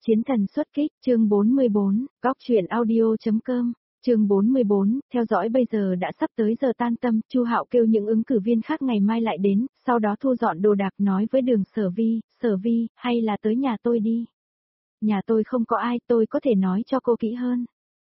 Chiến thần xuất kích, chương 44, góc truyện audio.com, chương 44, theo dõi bây giờ đã sắp tới giờ tan tầm, Chu Hạo kêu những ứng cử viên khác ngày mai lại đến, sau đó thu dọn đồ đạc nói với Đường Sở Vi, hay là tới nhà tôi đi. Nhà tôi không có ai, tôi có thể nói cho cô kỹ hơn.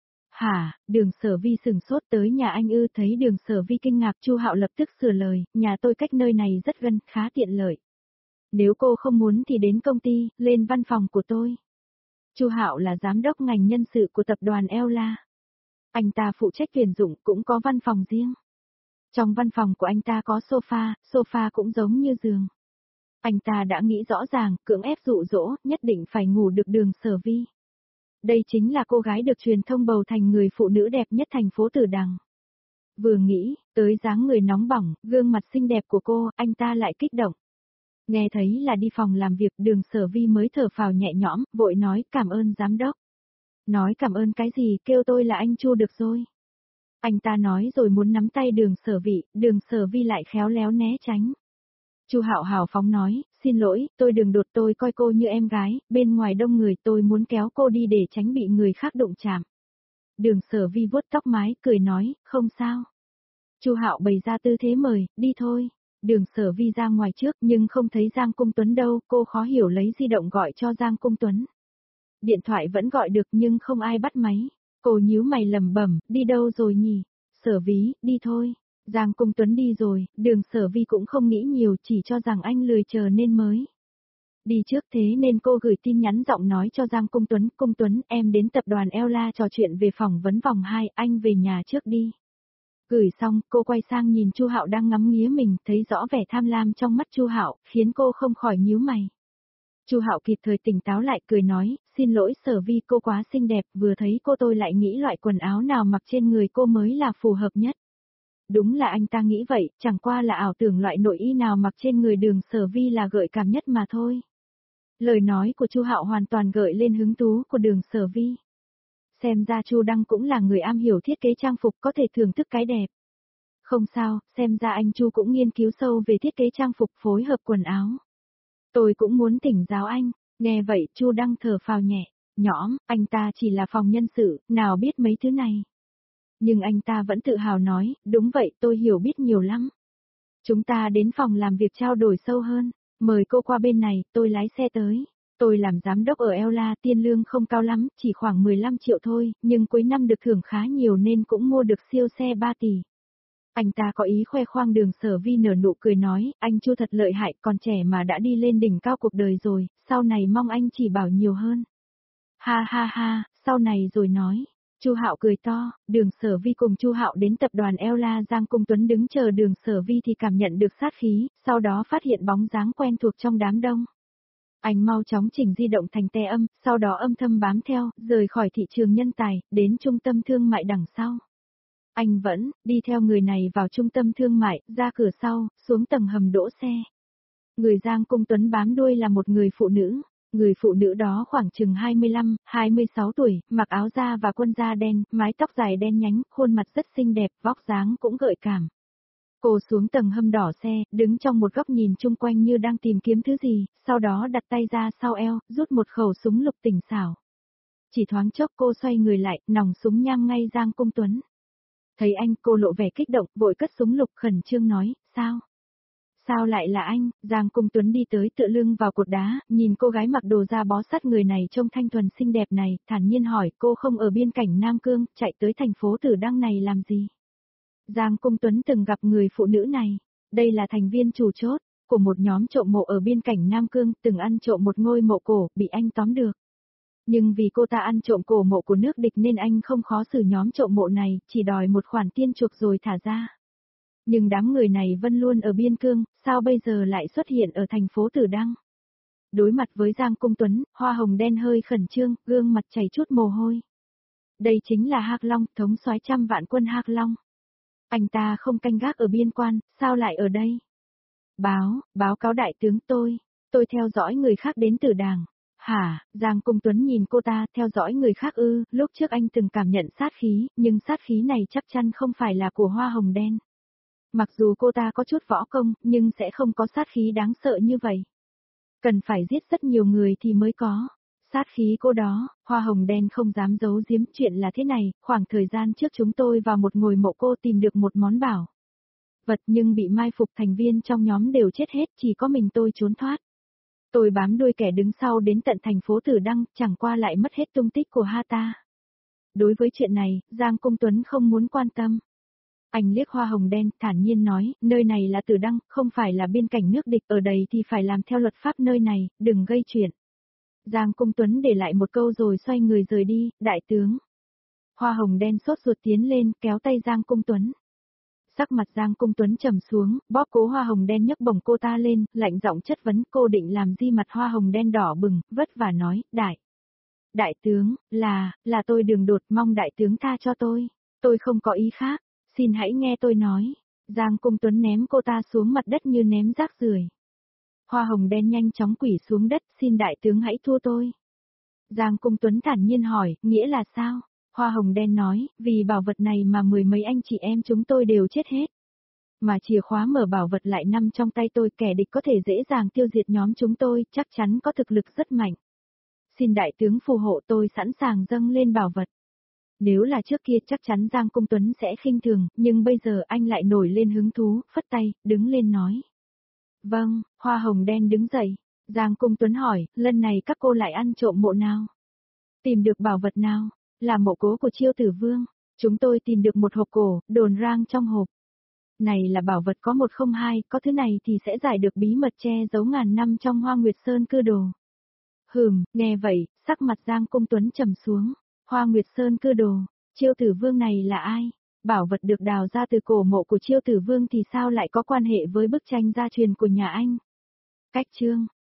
Hả, Đường Sở Vi sừng sốt, tới nhà anh ư? Thấy Đường Sở Vi kinh ngạc, Chu Hạo lập tức sửa lời, nhà tôi cách nơi này rất gần, khá tiện lợi. Nếu cô không muốn thì đến công ty, lên văn phòng của tôi. Chu Hạo là giám đốc ngành nhân sự của tập đoàn Eola. Anh ta phụ trách tuyển dụng, cũng có văn phòng riêng. Trong văn phòng của anh ta có sofa cũng giống như giường. Anh ta đã nghĩ rõ ràng, cưỡng ép dụ dỗ, nhất định phải ngủ được Đường Sở Vi. Đây chính là cô gái được truyền thông bầu thành người phụ nữ đẹp nhất thành phố Tử Đằng. Vừa nghĩ, tới dáng người nóng bỏng, gương mặt xinh đẹp của cô, anh ta lại kích động. Nghe thấy là đi phòng làm việc, Đường Sở Vi mới thở phào nhẹ nhõm, vội nói cảm ơn giám đốc. Nói cảm ơn cái gì, kêu tôi là anh Chu được rồi. Anh ta nói rồi muốn nắm tay Đường Sở Vi lại khéo léo né tránh. Chu Hạo hào phóng nói, xin lỗi, tôi đừng đột, tôi coi cô như em gái, bên ngoài đông người tôi muốn kéo cô đi để tránh bị người khác đụng chạm. Đường Sở Vi vuốt tóc mái, cười nói, không sao. Chu Hạo bày ra tư thế mời, đi thôi. Đường Sở Vi ra ngoài trước nhưng không thấy Giang Cung Tuấn đâu, cô khó hiểu lấy di động gọi cho Giang Cung Tuấn. Điện thoại vẫn gọi được nhưng không ai bắt máy. Cô nhíu mày lẩm bẩm, đi đâu rồi nhỉ? Sở Vi, đi thôi. Giang Cung Tuấn đi rồi, Đường Sở Vi cũng không nghĩ nhiều, chỉ cho rằng anh lười chờ nên mới đi trước, thế nên cô gửi tin nhắn giọng nói cho Giang Cung Tuấn, em đến tập đoàn Eola trò chuyện về phỏng vấn vòng 2, anh về nhà trước đi. Gửi xong, cô quay sang nhìn Chu Hạo đang ngắm nghía mình, thấy rõ vẻ tham lam trong mắt Chu Hạo, khiến cô không khỏi nhíu mày. Chu Hạo kịp thời tỉnh táo lại, cười nói, xin lỗi Sở Vi, cô quá xinh đẹp, vừa thấy cô tôi lại nghĩ loại quần áo nào mặc trên người cô mới là phù hợp nhất. Đúng là anh ta nghĩ vậy, chẳng qua là ảo tưởng loại nội y nào mặc trên người Đường Sở Vi là gợi cảm nhất mà thôi. Lời nói của Chu Hạo hoàn toàn gợi lên hứng thú của Đường Sở Vi. Xem ra Chu Đăng cũng là người am hiểu thiết kế trang phục, có thể thưởng thức cái đẹp. Không sao, xem ra anh Chu cũng nghiên cứu sâu về thiết kế trang phục phối hợp quần áo. Tôi cũng muốn thỉnh giáo anh. Nghe vậy Chu Đăng thở phào nhẹ, nhõm, anh ta chỉ là phòng nhân sự, nào biết mấy thứ này. Nhưng anh ta vẫn tự hào nói, đúng vậy, tôi hiểu biết nhiều lắm. Chúng ta đến phòng làm việc trao đổi sâu hơn, mời cô qua bên này, tôi lái xe tới. Tôi làm giám đốc ở Eola, tiền lương không cao lắm, chỉ khoảng 15 triệu thôi, nhưng cuối năm được thưởng khá nhiều nên cũng mua được siêu xe 3 tỷ. Anh ta có ý khoe khoang. Đường Sở Vi nở nụ cười nói, anh Chu thật lợi hại, còn trẻ mà đã đi lên đỉnh cao cuộc đời rồi, sau này mong anh chỉ bảo nhiều hơn. Ha ha ha, sau này rồi nói. Chu Hạo cười to, Đường Sở Vi cùng Chu Hạo đến tập đoàn Eola. Giang Cung Tuấn đứng chờ Đường Sở Vi thì cảm nhận được sát khí, sau đó phát hiện bóng dáng quen thuộc trong đám đông. Anh mau chóng chỉnh di động thành te âm, sau đó âm thầm bám theo, rời khỏi thị trường nhân tài, đến trung tâm thương mại đằng sau. Anh vẫn đi theo người này vào trung tâm thương mại, ra cửa sau, xuống tầng hầm đỗ xe. Người Giang Cung Tuấn bám đuôi là một người phụ nữ. Người phụ nữ đó khoảng chừng 25, 26 tuổi, mặc áo da và quần da đen, mái tóc dài đen nhánh, khuôn mặt rất xinh đẹp, vóc dáng cũng gợi cảm. Cô xuống tầng hầm đỏ xe, đứng trong một góc nhìn chung quanh như đang tìm kiếm thứ gì, sau đó đặt tay ra sau eo, rút một khẩu súng lục tỉnh xảo. Chỉ thoáng chốc cô xoay người lại, nòng súng nhắm ngay Giang Cung Tuấn. Thấy anh, cô lộ vẻ kích động, vội cất súng lục, khẩn trương nói, sao? Sao lại là anh? Giang Cung Tuấn đi tới tựa lưng vào cột đá, nhìn cô gái mặc đồ da bó sát người này trông thanh thuần xinh đẹp này, thản nhiên hỏi, cô không ở biên cảnh Nam Cương, chạy tới thành phố Tử Đăng này làm gì? Giang Cung Tuấn từng gặp người phụ nữ này, đây là thành viên chủ chốt của một nhóm trộm mộ ở biên cảnh Nam Cương, từng ăn trộm một ngôi mộ cổ, bị anh tóm được. Nhưng vì cô ta ăn trộm cổ mộ của nước địch nên anh không khó xử nhóm trộm mộ này, chỉ đòi một khoản tiền chuộc rồi thả ra. Nhưng đám người này vẫn luôn ở biên cương, sao bây giờ lại xuất hiện ở thành phố Tử Đăng? Đối mặt với Giang Cung Tuấn, hoa hồng đen hơi khẩn trương, gương mặt chảy chút mồ hôi. Đây chính là Hạc Long, thống soái trăm vạn quân Hạc Long. Anh ta không canh gác ở biên quan, sao lại ở đây? Báo cáo đại tướng, tôi theo dõi người khác đến Tử Đàng. Hả? Giang Cung Tuấn nhìn cô ta, theo dõi người khác ư? Lúc trước anh từng cảm nhận sát khí, nhưng sát khí này chắc chắn không phải là của hoa hồng đen. Mặc dù cô ta có chút võ công, nhưng sẽ không có sát khí đáng sợ như vậy. Cần phải giết rất nhiều người thì mới có. Sát khí cô đó, hoa hồng đen không dám giấu giếm, chuyện là thế này, khoảng thời gian trước chúng tôi vào một ngôi mộ cô tìm được một món bảo vật nhưng bị mai phục, thành viên trong nhóm đều chết hết, chỉ có mình tôi trốn thoát. Tôi bám đuôi kẻ đứng sau đến tận thành phố Tử Đăng, chẳng qua lại mất hết tung tích của ha ta. Đối với chuyện này, Giang Cung Tuấn không muốn quan tâm. Anh liếc hoa hồng đen, thản nhiên nói, nơi này là Tử Đăng, không phải là biên cảnh nước địch, ở đây thì phải làm theo luật pháp nơi này, đừng gây chuyện. Giang Cung Tuấn để lại một câu rồi xoay người rời đi, đại tướng. Hoa hồng đen sốt ruột tiến lên, kéo tay Giang Cung Tuấn. Sắc mặt Giang Cung Tuấn trầm xuống, bóp cố hoa hồng đen nhấc bổng cô ta lên, lạnh giọng chất vấn, cô định làm gì? Mặt hoa hồng đen đỏ bừng, vất vả nói, đại tướng, là tôi đường đột, mong đại tướng tha cho tôi không có ý khác, xin hãy nghe tôi nói. Giang Cung Tuấn ném cô ta xuống mặt đất như ném rác rưởi. Hoa hồng đen nhanh chóng quỳ xuống đất, xin đại tướng hãy thua tôi. Giang Cung Tuấn thản nhiên hỏi, nghĩa là sao? Hoa hồng đen nói, vì bảo vật này mà mười mấy anh chị em chúng tôi đều chết hết. Mà chìa khóa mở bảo vật lại nằm trong tay tôi, kẻ địch có thể dễ dàng tiêu diệt nhóm chúng tôi, chắc chắn có thực lực rất mạnh. Xin đại tướng phù hộ, tôi sẵn sàng dâng lên bảo vật. Nếu là trước kia chắc chắn Giang Cung Tuấn sẽ khinh thường, nhưng bây giờ anh lại nổi lên hứng thú, phất tay, đứng lên nói. Vâng, hoa hồng đen đứng dậy. Giang Cung Tuấn hỏi, lần này các cô lại ăn trộm mộ nào? Tìm được bảo vật nào? Là mộ cố của Chiêu Tử Vương. Chúng tôi tìm được một hộp cổ, đồn rang trong hộp. Này là bảo vật có 102, có thứ này thì sẽ giải được bí mật che giấu ngàn năm trong Hoa Nguyệt Sơn cư đồ. Nghe vậy, sắc mặt Giang Cung Tuấn trầm xuống. Hoa Nguyệt Sơn cư đồ, Chiêu Tử Vương này là ai? Bảo vật được đào ra từ cổ mộ của Chiêu Tử Vương thì sao lại có quan hệ với bức tranh gia truyền của nhà anh? Cách chương